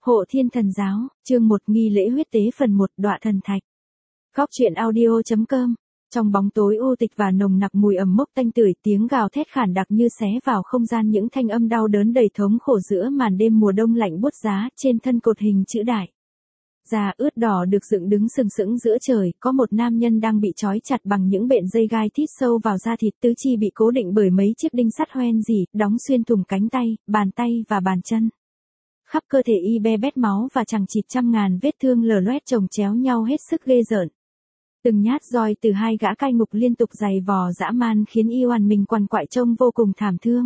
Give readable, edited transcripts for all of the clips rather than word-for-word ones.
Hộ Thiên Thần Giáo, chương 1 nghi lễ huyết tế phần 1 Đọa Thần Thạch. Góc truyện audio.com. Trong bóng tối u tịch và nồng nặc mùi ẩm mốc tanh tưởi, tiếng gào thét khản đặc như xé vào không gian, những thanh âm đau đớn đầy thống khổ giữa màn đêm mùa đông lạnh buốt giá. Trên thân cột hình chữ đại, da ướt đỏ được dựng đứng sừng sững giữa trời, có một nam nhân đang bị trói chặt bằng những bện dây gai thít sâu vào da thịt, tứ chi bị cố định bởi mấy chiếc đinh sắt hoen dỉ, đóng xuyên thủng cánh tay và bàn chân. Khắp cơ thể y be bét máu và chằng chịt trăm ngàn vết thương lở loét chồng chéo nhau hết sức ghê rợn. Từng nhát roi từ hai gã cai ngục liên tục giày vò dã man khiến y oằn mình quằn quại trông vô cùng thảm thương.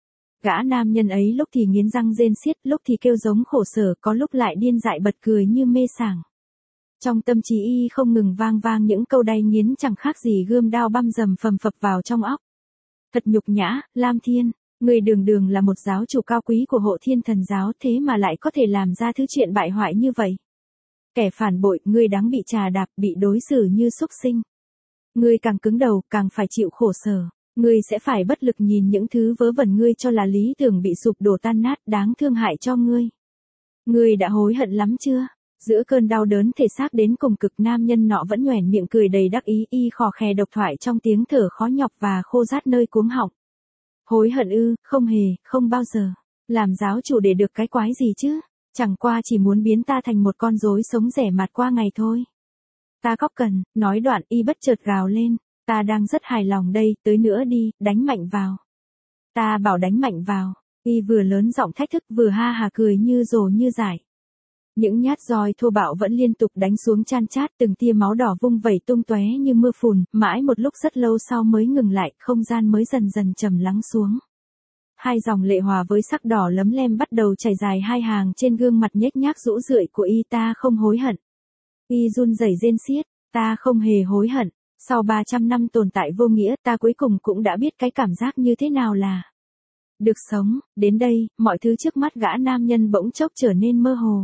Gã nam nhân ấy lúc thì nghiến răng rên xiết, lúc thì kêu giống khổ sở, có lúc lại điên dại bật cười như mê sảng. Trong tâm trí y không ngừng vang vang những câu đay nghiến chẳng khác gì gươm đao băm dầm phầm phập vào trong óc. Thật nhục nhã, Lam Thiên, người đường đường là một giáo chủ cao quý của Hộ Thiên Thần Giáo, thế mà lại có thể làm ra thứ chuyện bại hoại như vậy. Kẻ phản bội, ngươi đáng bị trà đạp, bị đối xử như súc sinh. Ngươi càng cứng đầu, càng phải chịu khổ sở. Ngươi sẽ phải bất lực nhìn những thứ vớ vẩn ngươi cho là lý tưởng bị sụp đổ tan nát, đáng thương hại cho ngươi. Ngươi đã hối hận lắm chưa? Giữa cơn đau đớn thể xác đến cùng cực, nam nhân nọ vẫn nhoẻn miệng cười đầy đắc ý, y khò khè độc thoại trong tiếng thở khó nhọc và khô rát nơi cuống họng. Hối hận ư? Không hề, không bao giờ. Làm giáo chủ để được cái quái gì chứ? Chẳng qua chỉ muốn biến ta thành một con rối sống rẻ mạt qua ngày thôi. Ta khóc cần, nói đoạn y bất chợt gào lên. Ta đang rất hài lòng đây, tới nữa đi, đánh mạnh vào. Ta bảo đánh mạnh vào. Y vừa lớn giọng thách thức vừa ha hà cười như rồ như dại. Những nhát roi thô bạo vẫn liên tục đánh xuống chan chát, từng tia máu đỏ vung vẩy tung tóe như mưa phùn, mãi một lúc rất lâu sau mới ngừng lại, không gian mới dần dần trầm lắng xuống. Hai dòng lệ hòa với sắc đỏ lấm lem bắt đầu chảy dài hai hàng trên gương mặt nhếch nhác rũ rượi của y. Ta không hối hận. Y run rẩy rên xiết, ta không hề hối hận. Sau 300 năm tồn tại vô nghĩa, ta cuối cùng cũng đã biết cái cảm giác như thế nào là được sống. Đến đây, mọi thứ trước mắt gã nam nhân bỗng chốc trở nên mơ hồ.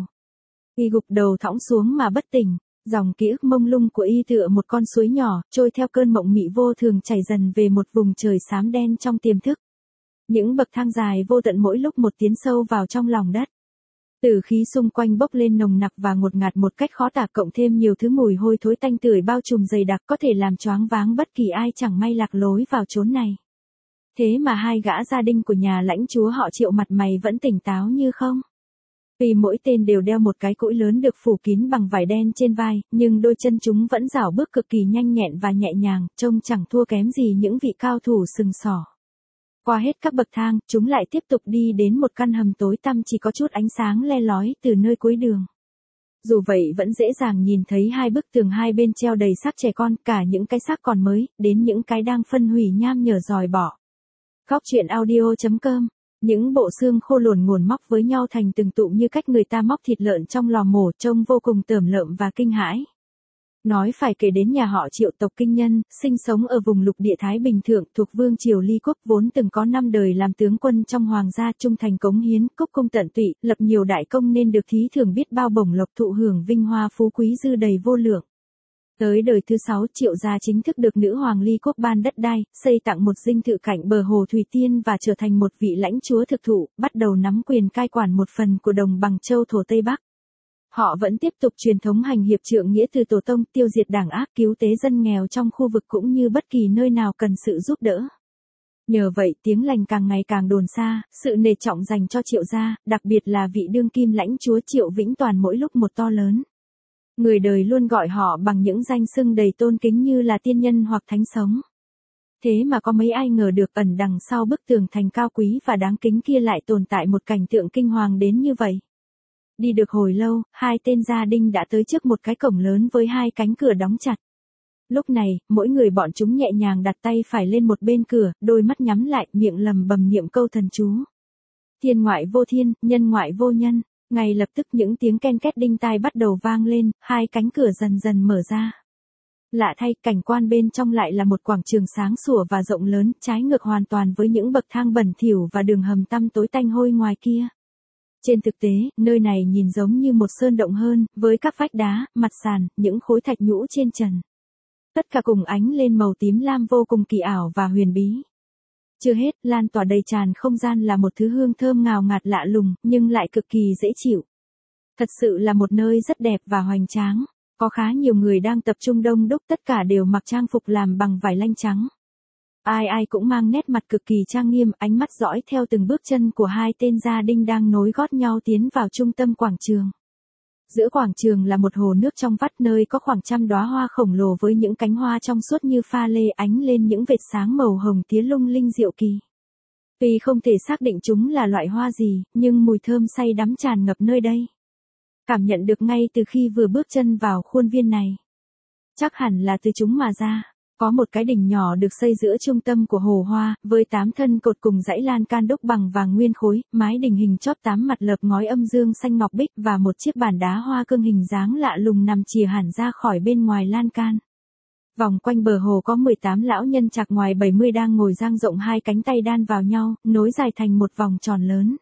Y gục đầu thõng xuống mà bất tỉnh, dòng ký ức mông lung của y tựa một con suối nhỏ, trôi theo cơn mộng mị vô thường chảy dần về một vùng trời xám đen trong tiềm thức. Những bậc thang dài vô tận mỗi lúc một tiến sâu vào trong lòng đất. Tử khí xung quanh bốc lên nồng nặc và ngột ngạt một cách khó tả, cộng thêm nhiều thứ mùi hôi thối tanh tưởi bao trùm dày đặc, có thể làm choáng váng bất kỳ ai chẳng may lạc lối vào chốn này. Thế mà hai gã gia đình của nhà lãnh chúa họ Triệu mặt mày vẫn tỉnh táo như không. Vì mỗi tên đều đeo một cái cũi lớn được phủ kín bằng vải đen trên vai, nhưng đôi chân chúng vẫn rảo bước cực kỳ nhanh nhẹn và nhẹ nhàng, trông chẳng thua kém gì những vị cao thủ sừng sỏ. Qua hết các bậc thang, chúng lại tiếp tục đi đến một căn hầm tối tăm chỉ có chút ánh sáng le lói từ nơi cuối đường. Dù vậy vẫn dễ dàng nhìn thấy hai bức tường hai bên treo đầy xác trẻ con, cả những cái xác còn mới, đến những cái đang phân hủy nham nhở dòi bỏ. Góc truyện audio.com. Những bộ xương khô luồn ngổn móc với nhau thành từng tụm như cách người ta móc thịt lợn trong lò mổ, trông vô cùng tởm lợm và kinh hãi. Nói phải kể đến nhà họ Triệu tộc Kinh Nhân, sinh sống ở vùng lục địa Thái Bình Thượng thuộc Vương triều Ly Quốc, vốn từng có 5 đời làm tướng quân trong hoàng gia, trung thành cống hiến, cúc cung tận tụy, lập nhiều đại công nên được thí thưởng biết bao bổng lộc, thụ hưởng vinh hoa phú quý dư đầy vô lượng. Tới đời thứ 6, Triệu gia chính thức được nữ hoàng Ly Quốc ban đất đai, xây tặng một dinh thự cạnh bờ hồ Thủy Tiên và trở thành một vị lãnh chúa thực thụ, bắt đầu nắm quyền cai quản một phần của đồng bằng châu thổ Tây Bắc. Họ vẫn tiếp tục truyền thống hành hiệp trượng nghĩa từ tổ tông, tiêu diệt đảng ác, cứu tế dân nghèo trong khu vực cũng như bất kỳ nơi nào cần sự giúp đỡ. Nhờ vậy tiếng lành càng ngày càng đồn xa, sự nể trọng dành cho Triệu gia, đặc biệt là vị đương kim lãnh chúa Triệu Vĩnh Toàn mỗi lúc một to lớn. Người đời luôn gọi họ bằng những danh xưng đầy tôn kính như là tiên nhân hoặc thánh sống. Thế mà có mấy ai ngờ được ẩn đằng sau bức tường thành cao quý và đáng kính kia lại tồn tại một cảnh tượng kinh hoàng đến như vậy. Đi được hồi lâu, hai tên gia đình đã tới trước một cái cổng lớn với hai cánh cửa đóng chặt. Lúc này, mỗi người bọn chúng nhẹ nhàng đặt tay phải lên một bên cửa, đôi mắt nhắm lại, miệng lầm bầm niệm câu thần chú. Thiên ngoại vô thiên, nhân ngoại vô nhân. Ngay lập tức những tiếng ken két đinh tai bắt đầu vang lên, hai cánh cửa dần dần mở ra. Lạ thay, cảnh quan bên trong lại là một quảng trường sáng sủa và rộng lớn, trái ngược hoàn toàn với những bậc thang bẩn thỉu và đường hầm tăm tối tanh hôi ngoài kia. Trên thực tế, nơi này nhìn giống như một sơn động hơn, với các vách đá, mặt sàn, những khối thạch nhũ trên trần. Tất cả cùng ánh lên màu tím lam vô cùng kỳ ảo và huyền bí. Chưa hết, lan tỏa đầy tràn không gian là một thứ hương thơm ngào ngạt lạ lùng, nhưng lại cực kỳ dễ chịu. Thật sự là một nơi rất đẹp và hoành tráng. Có khá nhiều người đang tập trung đông đúc, tất cả đều mặc trang phục làm bằng vải lanh trắng. Ai ai cũng mang nét mặt cực kỳ trang nghiêm, ánh mắt dõi theo từng bước chân của hai tên gia đinh đang nối gót nhau tiến vào trung tâm quảng trường. Giữa quảng trường là một hồ nước trong vắt, nơi có khoảng trăm đóa hoa khổng lồ với những cánh hoa trong suốt như pha lê ánh lên những vệt sáng màu hồng tía lung linh diệu kỳ. Tuy không thể xác định chúng là loại hoa gì, nhưng mùi thơm say đắm tràn ngập nơi đây. Cảm nhận được ngay từ khi vừa bước chân vào khuôn viên này. Chắc hẳn là từ chúng mà ra. Có một cái đỉnh nhỏ được xây giữa trung tâm của hồ hoa, với 8 thân cột cùng dãy lan can đúc bằng vàng nguyên khối, mái đình hình chóp 8 mặt lợp ngói âm dương xanh ngọc bích và một chiếc bàn đá hoa cương hình dáng lạ lùng nằm chìa hẳn ra khỏi bên ngoài lan can. Vòng quanh bờ hồ có 18 lão nhân chạc ngoài 70 đang ngồi dang rộng hai cánh tay đan vào nhau, nối dài thành một vòng tròn lớn.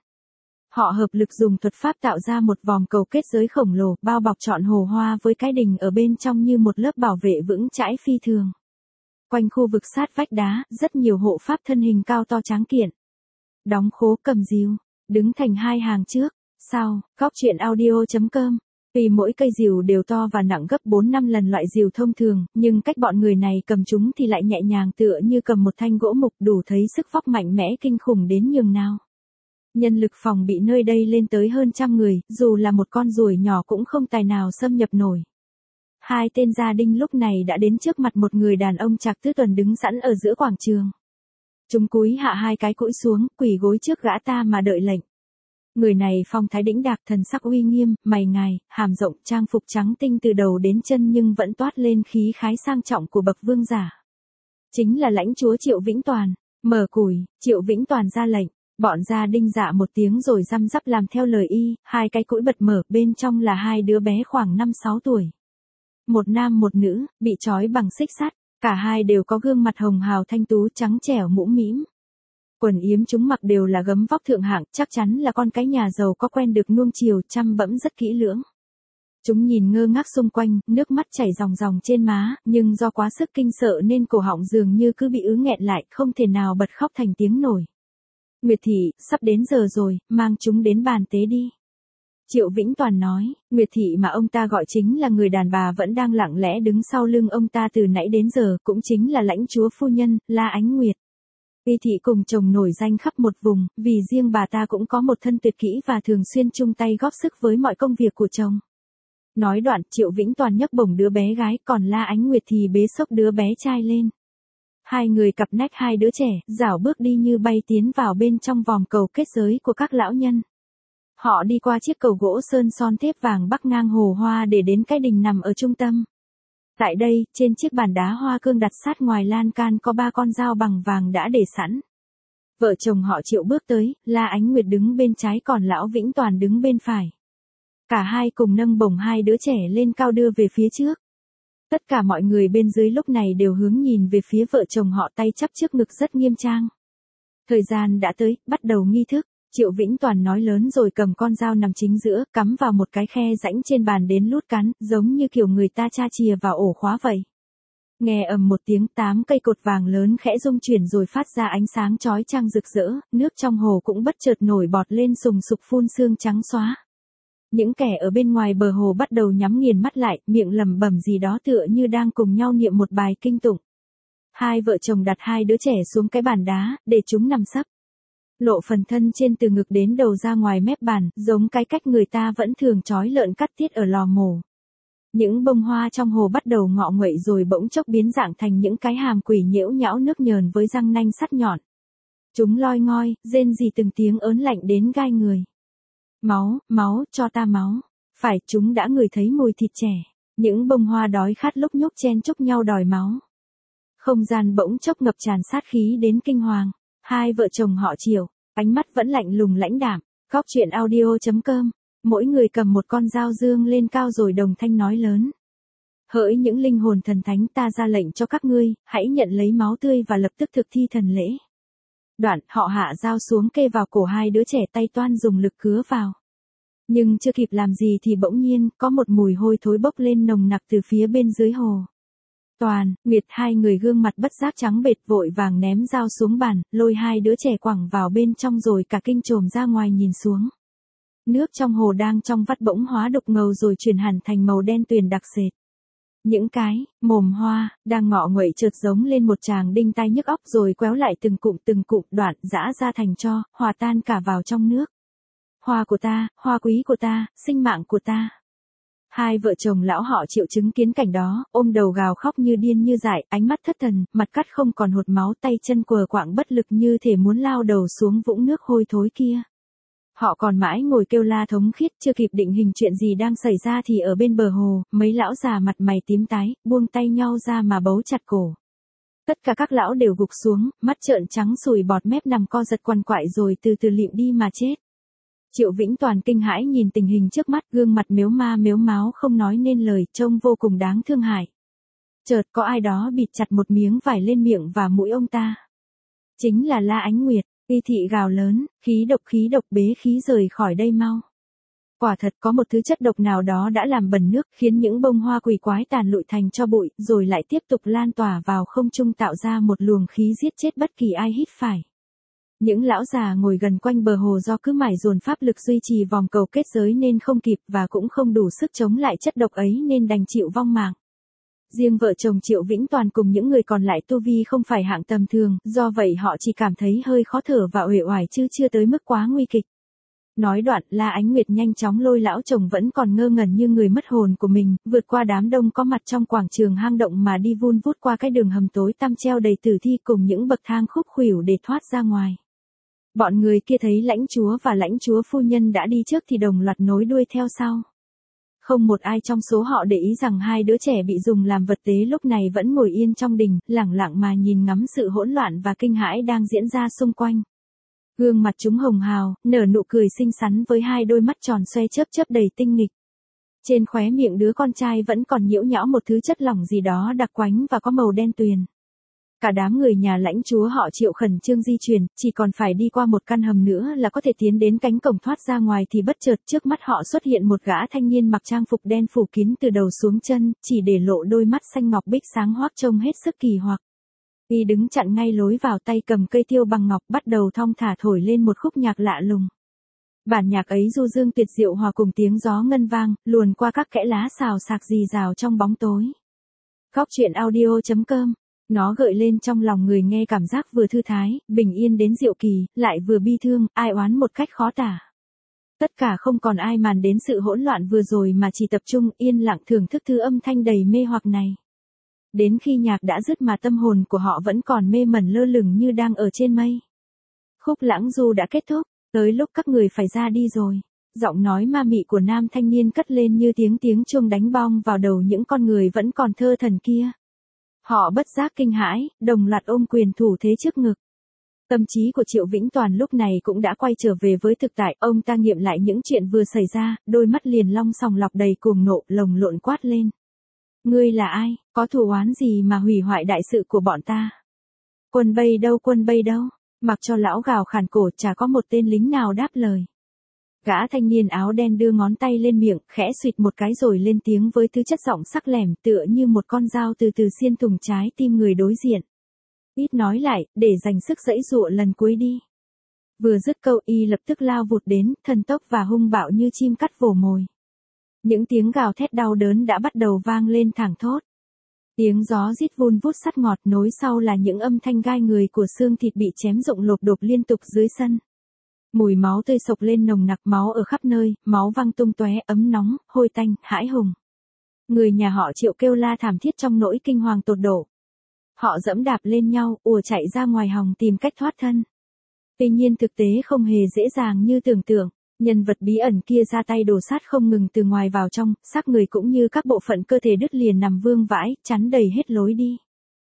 Họ hợp lực dùng thuật pháp tạo ra một vòng cầu kết giới khổng lồ, bao bọc trọn hồ hoa với cái đình ở bên trong như một lớp bảo vệ vững chãi phi thường. Quanh khu vực sát vách đá, rất nhiều hộ pháp thân hình cao to tráng kiện. Đóng khố cầm rìu, đứng thành hai hàng trước, sau, Góc Chuyện Audio.com. Vì mỗi cây rìu đều to và nặng gấp 4-5 lần loại rìu thông thường, nhưng cách bọn người này cầm chúng thì lại nhẹ nhàng tựa như cầm một thanh gỗ mục, đủ thấy sức vóc mạnh mẽ kinh khủng đến nhường nào. Nhân lực phòng bị nơi đây lên tới hơn trăm người, dù là một con ruồi nhỏ cũng không tài nào xâm nhập nổi. Hai tên gia đinh lúc này đã đến trước mặt một người đàn ông trạc tứ tuần đứng sẵn ở giữa quảng trường. Chúng cúi hạ hai cái cũi xuống, quỳ gối trước gã ta mà đợi lệnh. Người này phong thái đĩnh đạc, thần sắc uy nghiêm, mày ngài, hàm rộng, trang phục trắng tinh từ đầu đến chân nhưng vẫn toát lên khí khái sang trọng của bậc vương giả. Chính là lãnh chúa Triệu Vĩnh Toàn. Mở củi, Triệu Vĩnh Toàn ra lệnh. Bọn gia đinh dạ một tiếng rồi răm rắp làm theo lời y, hai cái cũi bật mở, bên trong là hai đứa bé khoảng 5-6 tuổi. Một nam một nữ, bị trói bằng xích sắt, cả hai đều có gương mặt hồng hào thanh tú trắng trẻo mũm mĩm. Quần yếm chúng mặc đều là gấm vóc thượng hạng, chắc chắn là con cái nhà giàu có quen được nuông chiều chăm bẵm rất kỹ lưỡng. Chúng nhìn ngơ ngác xung quanh, nước mắt chảy ròng ròng trên má, nhưng do quá sức kinh sợ nên cổ họng dường như cứ bị ứ nghẹn lại, không thể nào bật khóc thành tiếng nổi. Nguyệt thị, sắp đến giờ rồi, mang chúng đến bàn tế đi. Triệu Vĩnh Toàn nói, Nguyệt thị mà ông ta gọi chính là người đàn bà vẫn đang lặng lẽ đứng sau lưng ông ta từ nãy đến giờ, cũng chính là lãnh chúa phu nhân, La Ánh Nguyệt. Y thị cùng chồng nổi danh khắp một vùng, vì riêng bà ta cũng có một thân tuyệt kỹ và thường xuyên chung tay góp sức với mọi công việc của chồng. Nói đoạn, Triệu Vĩnh Toàn nhấc bổng đứa bé gái, còn La Ánh Nguyệt thì bế xốc đứa bé trai lên. Hai người cặp nách hai đứa trẻ, rảo bước đi như bay tiến vào bên trong vòng cầu kết giới của các lão nhân. Họ đi qua chiếc cầu gỗ sơn son thép vàng bắc ngang hồ hoa để đến cái đình nằm ở trung tâm. Tại đây, trên chiếc bàn đá hoa cương đặt sát ngoài lan can có 3 con dao bằng vàng đã để sẵn. Vợ chồng họ Triệu bước tới, La Ánh Nguyệt đứng bên trái còn lão Vĩnh Toàn đứng bên phải. Cả hai cùng nâng bổng hai đứa trẻ lên cao đưa về phía trước. Tất cả mọi người bên dưới lúc này đều hướng nhìn về phía vợ chồng họ, tay chắp trước ngực rất nghiêm trang. Thời gian đã tới, bắt đầu nghi thức. Triệu Vĩnh Toàn nói lớn rồi cầm con dao nằm chính giữa, cắm vào một cái khe rãnh trên bàn đến lút cắn, giống như kiểu người ta tra chìa vào ổ khóa vậy. Nghe ầm một tiếng, 8 cây cột vàng lớn khẽ rung chuyển rồi phát ra ánh sáng chói chang rực rỡ, nước trong hồ cũng bất chợt nổi bọt lên sùng sục phun sương trắng xóa. Những kẻ ở bên ngoài bờ hồ bắt đầu nhắm nghiền mắt lại, miệng lẩm bẩm gì đó tựa như đang cùng nhau niệm một bài kinh tụng. Hai vợ chồng đặt hai đứa trẻ xuống cái bàn đá, để chúng nằm sấp. Lộ phần thân trên từ ngực đến đầu ra ngoài mép bàn, giống cái cách người ta vẫn thường trói lợn cắt tiết ở lò mổ. Những bông hoa trong hồ bắt đầu ngọ nguậy rồi bỗng chốc biến dạng thành những cái hàm quỷ nhễu nhão nước nhờn với răng nanh sắt nhọn. Chúng loi ngoi, rên rỉ từng tiếng ớn lạnh đến gai người. Máu, máu, cho ta máu. Phải, chúng đã ngửi thấy mùi thịt trẻ. Những bông hoa đói khát lúc nhúc chen chúc nhau đòi máu. Không gian bỗng chốc ngập tràn sát khí đến kinh hoàng. Hai vợ chồng họ Triệu, ánh mắt vẫn lạnh lùng lãnh đạm. Góc Chuyện Audio.com. Mỗi người cầm một con dao dương lên cao rồi đồng thanh nói lớn. Hỡi những linh hồn thần thánh, ta ra lệnh cho các ngươi, hãy nhận lấy máu tươi và lập tức thực thi thần lễ. Đoạn, họ hạ dao xuống kê vào cổ hai đứa trẻ, tay toan dùng lực cứa vào. Nhưng chưa kịp làm gì thì bỗng nhiên, có một mùi hôi thối bốc lên nồng nặc từ phía bên dưới hồ. Toàn, Nguyệt, hai người gương mặt bất giác trắng bệch vội vàng ném dao xuống bàn, lôi hai đứa trẻ quẳng vào bên trong rồi cả kinh trồm ra ngoài nhìn xuống. Nước trong hồ đang trong vắt bỗng hóa đục ngầu rồi chuyển hẳn thành màu đen tuyền đặc sệt. Những cái mồm hoa đang ngọ nguậy chợt giống lên một tràng đinh tai nhức óc rồi quéo lại từng cụm đoạn giã ra thành tro, hòa tan cả vào trong nước. Hoa của ta, hoa quý của ta, sinh mạng của ta. Hai vợ chồng lão họ Triệu chứng kiến cảnh đó, ôm đầu gào khóc như điên như dại, ánh mắt thất thần, mặt cắt không còn hột máu, tay chân quờ quạng bất lực như thể muốn lao đầu xuống vũng nước hôi thối kia. Họ còn mãi ngồi kêu la thống khiết, chưa kịp định hình chuyện gì đang xảy ra thì ở bên bờ hồ, mấy lão già mặt mày tím tái, buông tay nhau ra mà bấu chặt cổ. Tất cả các lão đều gục xuống, mắt trợn trắng sùi bọt mép nằm co giật quằn quại rồi từ từ lịm đi mà chết. Triệu Vĩnh Toàn kinh hãi nhìn tình hình trước mắt, gương mặt mếu ma mếu máo không nói nên lời, trông vô cùng đáng thương hại. Chợt có ai đó bịt chặt một miếng vải lên miệng và mũi ông ta. Chính là La Ánh Nguyệt. Y thị gào lớn, khí độc bế khí rời khỏi đây mau. Quả thật có một thứ chất độc nào đó đã làm bẩn nước, khiến những bông hoa quỷ quái tàn lụi thành tro bụi, rồi lại tiếp tục lan tỏa vào không trung tạo ra một luồng khí giết chết bất kỳ ai hít phải. Những lão già ngồi gần quanh bờ hồ do cứ mải dồn pháp lực duy trì vòng cầu kết giới nên không kịp và cũng không đủ sức chống lại chất độc ấy nên đành chịu vong mạng. Riêng vợ chồng Triệu Vĩnh Toàn cùng những người còn lại tu vi không phải hạng tầm thường, do vậy họ chỉ cảm thấy hơi khó thở và uể oải chứ chưa tới mức quá nguy kịch. Nói đoạn, La Ánh Nguyệt nhanh chóng lôi lão chồng vẫn còn ngơ ngẩn như người mất hồn của mình, vượt qua đám đông có mặt trong quảng trường hang động mà đi vun vút qua cái đường hầm tối tăm treo đầy tử thi cùng những bậc thang khúc khuỷu để thoát ra ngoài. Bọn người kia thấy lãnh chúa và lãnh chúa phu nhân đã đi trước thì đồng loạt nối đuôi theo sau. Không một ai trong số họ để ý rằng hai đứa trẻ bị dùng làm vật tế lúc này vẫn ngồi yên trong đình, lẳng lặng mà nhìn ngắm sự hỗn loạn và kinh hãi đang diễn ra xung quanh. Gương mặt chúng hồng hào, nở nụ cười xinh xắn với hai đôi mắt tròn xoe chớp chớp đầy tinh nghịch. Trên khóe miệng đứa con trai vẫn còn nhiễu nhão một thứ chất lỏng gì đó đặc quánh và có màu đen tuyền. Cả đám người nhà lãnh chúa họ Triệu khẩn trương di chuyển, chỉ còn phải đi qua một căn hầm nữa là có thể tiến đến cánh cổng thoát ra ngoài thì bất chợt trước mắt họ xuất hiện một gã thanh niên mặc trang phục đen phủ kín từ đầu xuống chân, chỉ để lộ đôi mắt xanh ngọc bích sáng hoác trông hết sức kỳ hoặc. Y đứng chặn ngay lối vào, tay cầm cây tiêu bằng ngọc bắt đầu thong thả thổi lên một khúc nhạc lạ lùng. Bản nhạc ấy du dương tuyệt diệu hòa cùng tiếng gió ngân vang, luồn qua các kẽ lá xào xạc rì rào trong bóng tối. Góc truyện audio.com. Nó gợi lên trong lòng người nghe cảm giác vừa thư thái, bình yên đến diệu kỳ, lại vừa bi thương, ai oán một cách khó tả. Tất cả không còn ai màn đến sự hỗn loạn vừa rồi mà chỉ tập trung yên lặng thưởng thức thứ âm thanh đầy mê hoặc này. Đến khi nhạc đã dứt mà tâm hồn của họ vẫn còn mê mẩn lơ lửng như đang ở trên mây. Khúc lãng du đã kết thúc, tới lúc các người phải ra đi rồi. Giọng nói ma mị của nam thanh niên cất lên như tiếng chuông đánh bong vào đầu những con người vẫn còn thơ thần kia. Họ bất giác kinh hãi, đồng loạt ôm quyền thủ thế trước ngực. Tâm trí của Triệu Vĩnh Toàn lúc này cũng đã quay trở về với thực tại, ông ta nghiệm lại những chuyện vừa xảy ra, đôi mắt liền long sòng lọc đầy cuồng nộ, lồng lộn quát lên. Ngươi là ai, có thù oán gì mà hủy hoại đại sự của bọn ta? Quân Bây đâu? Mặc cho lão gào khàn cổ chả có một tên lính nào đáp lời. Gã thanh niên áo đen đưa ngón tay lên miệng, khẽ suýt một cái rồi lên tiếng với thứ chất giọng sắc lẻm tựa như một con dao từ từ xiên thủng trái tim người đối diện. Ít nói lại, để dành sức giãy giụa lần cuối đi. Vừa dứt câu y lập tức lao vụt đến, thần tốc và hung bạo như chim cắt vồ mồi. Những tiếng gào thét đau đớn đã bắt đầu vang lên thảng thốt. Tiếng gió rít vun vút sắt ngọt, nối sau là những âm thanh gai người của xương thịt bị chém rụng lộp độp liên tục dưới sân. Mùi máu tươi sộc lên nồng nặc, máu ở khắp nơi, máu văng tung tóe, ấm nóng, hôi tanh, hãi hùng. Người nhà họ Triệu kêu la thảm thiết trong nỗi kinh hoàng tột độ. Họ dẫm đạp lên nhau, ùa chạy ra ngoài hòng tìm cách thoát thân. Tuy nhiên thực tế không hề dễ dàng như tưởng tượng. Nhân vật bí ẩn kia ra tay đổ sát không ngừng từ ngoài vào trong, xác người cũng như các bộ phận cơ thể đứt liền nằm vương vãi, chắn đầy hết lối đi.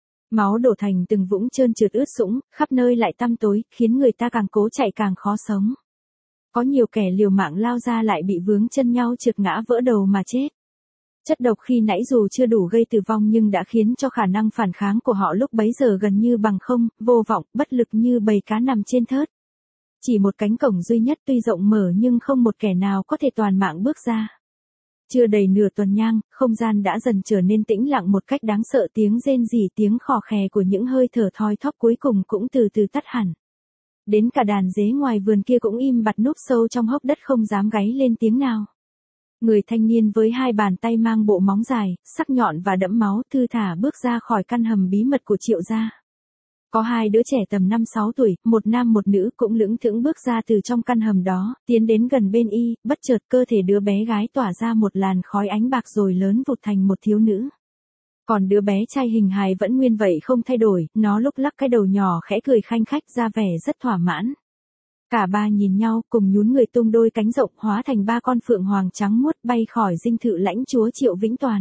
Máu đổ thành từng vũng trơn trượt ướt sũng, khắp nơi lại tăm tối, khiến người ta càng cố chạy càng khó sống. Có nhiều kẻ liều mạng lao ra lại bị vướng chân nhau trượt ngã vỡ đầu mà chết. Chất độc khi nãy dù chưa đủ gây tử vong nhưng đã khiến cho khả năng phản kháng của họ lúc bấy giờ gần như bằng không, vô vọng, bất lực như bầy cá nằm trên thớt. Chỉ một cánh cổng duy nhất tuy rộng mở nhưng không một kẻ nào có thể toàn mạng bước ra. Chưa đầy nửa tuần nhang, không gian đã dần trở nên tĩnh lặng một cách đáng sợ, tiếng rên rỉ, tiếng khò khè của những hơi thở thoi thóp cuối cùng cũng từ từ tắt hẳn. Đến cả đàn dế ngoài vườn kia cũng im bặt núp sâu trong hốc đất không dám gáy lên tiếng nào. Người thanh niên với hai bàn tay mang bộ móng dài, sắc nhọn và đẫm máu thư thả bước ra khỏi căn hầm bí mật của Triệu gia. Có hai đứa trẻ tầm 5-6 tuổi, một nam một nữ cũng lững thững bước ra từ trong căn hầm đó, tiến đến gần bên y, bất chợt cơ thể đứa bé gái tỏa ra một làn khói ánh bạc rồi lớn vụt thành một thiếu nữ. Còn đứa bé trai hình hài vẫn nguyên vậy không thay đổi, nó lúc lắc cái đầu nhỏ khẽ cười khanh khách ra vẻ rất thỏa mãn. Cả ba nhìn nhau cùng nhún người tung đôi cánh rộng hóa thành ba con phượng hoàng trắng muốt bay khỏi dinh thự lãnh chúa Triệu Vĩnh Toàn.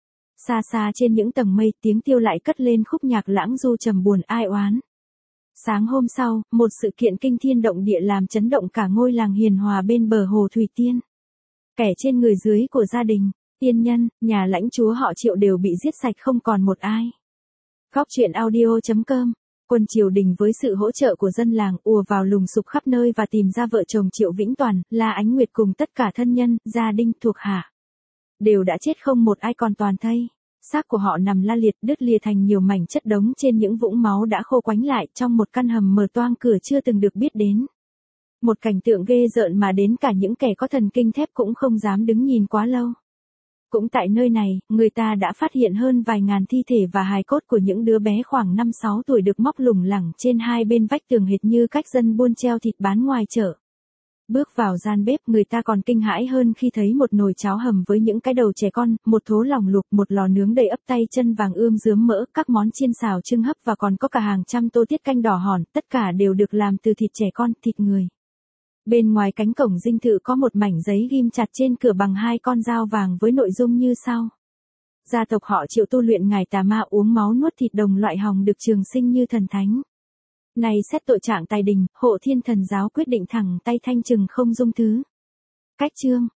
Xa xa trên những tầng mây tiếng tiêu lại cất lên khúc nhạc lãng du trầm buồn ai oán. Sáng hôm sau, một sự kiện kinh thiên động địa làm chấn động cả ngôi làng hiền hòa bên bờ hồ Thủy Tiên. Kẻ trên người dưới của gia đình, tiên nhân, nhà lãnh chúa họ Triệu đều bị giết sạch không còn một ai. Góc truyện audio.com. Quân triều đình với sự hỗ trợ của dân làng ùa vào lùng sục khắp nơi và tìm ra vợ chồng Triệu Vĩnh Toàn, La Ánh Nguyệt cùng tất cả thân nhân, gia đình thuộc hạ. Đều đã chết không một ai còn toàn thây. Xác của họ nằm la liệt đứt lìa thành nhiều mảnh chất đống trên những vũng máu đã khô quánh lại trong một căn hầm mở toang cửa chưa từng được biết đến. Một cảnh tượng ghê rợn mà đến cả những kẻ có thần kinh thép cũng không dám đứng nhìn quá lâu. Cũng tại nơi này, người ta đã phát hiện hơn vài ngàn thi thể và hài cốt của những đứa bé khoảng 5-6 tuổi được móc lủng lẳng trên hai bên vách tường hệt như cách dân buôn treo thịt bán ngoài chợ. Bước vào gian bếp người ta còn kinh hãi hơn khi thấy một nồi cháo hầm với những cái đầu trẻ con, một thố lòng luộc, một lò nướng đầy ắp tay chân vàng ươm dướm mỡ, các món chiên xào trưng hấp và còn có cả hàng trăm tô tiết canh đỏ hòn, tất cả đều được làm từ thịt trẻ con, thịt người. Bên ngoài cánh cổng dinh thự có một mảnh giấy ghim chặt trên cửa bằng hai con dao vàng với nội dung như sau. Gia tộc họ Triệu tu luyện ngài tà ma uống máu nuốt thịt đồng loại hòng được trường sinh như thần thánh. Này xét tội trạng tài đình, hộ thiên thần giáo quyết định thẳng tay thanh trừng không dung thứ. Cách chương.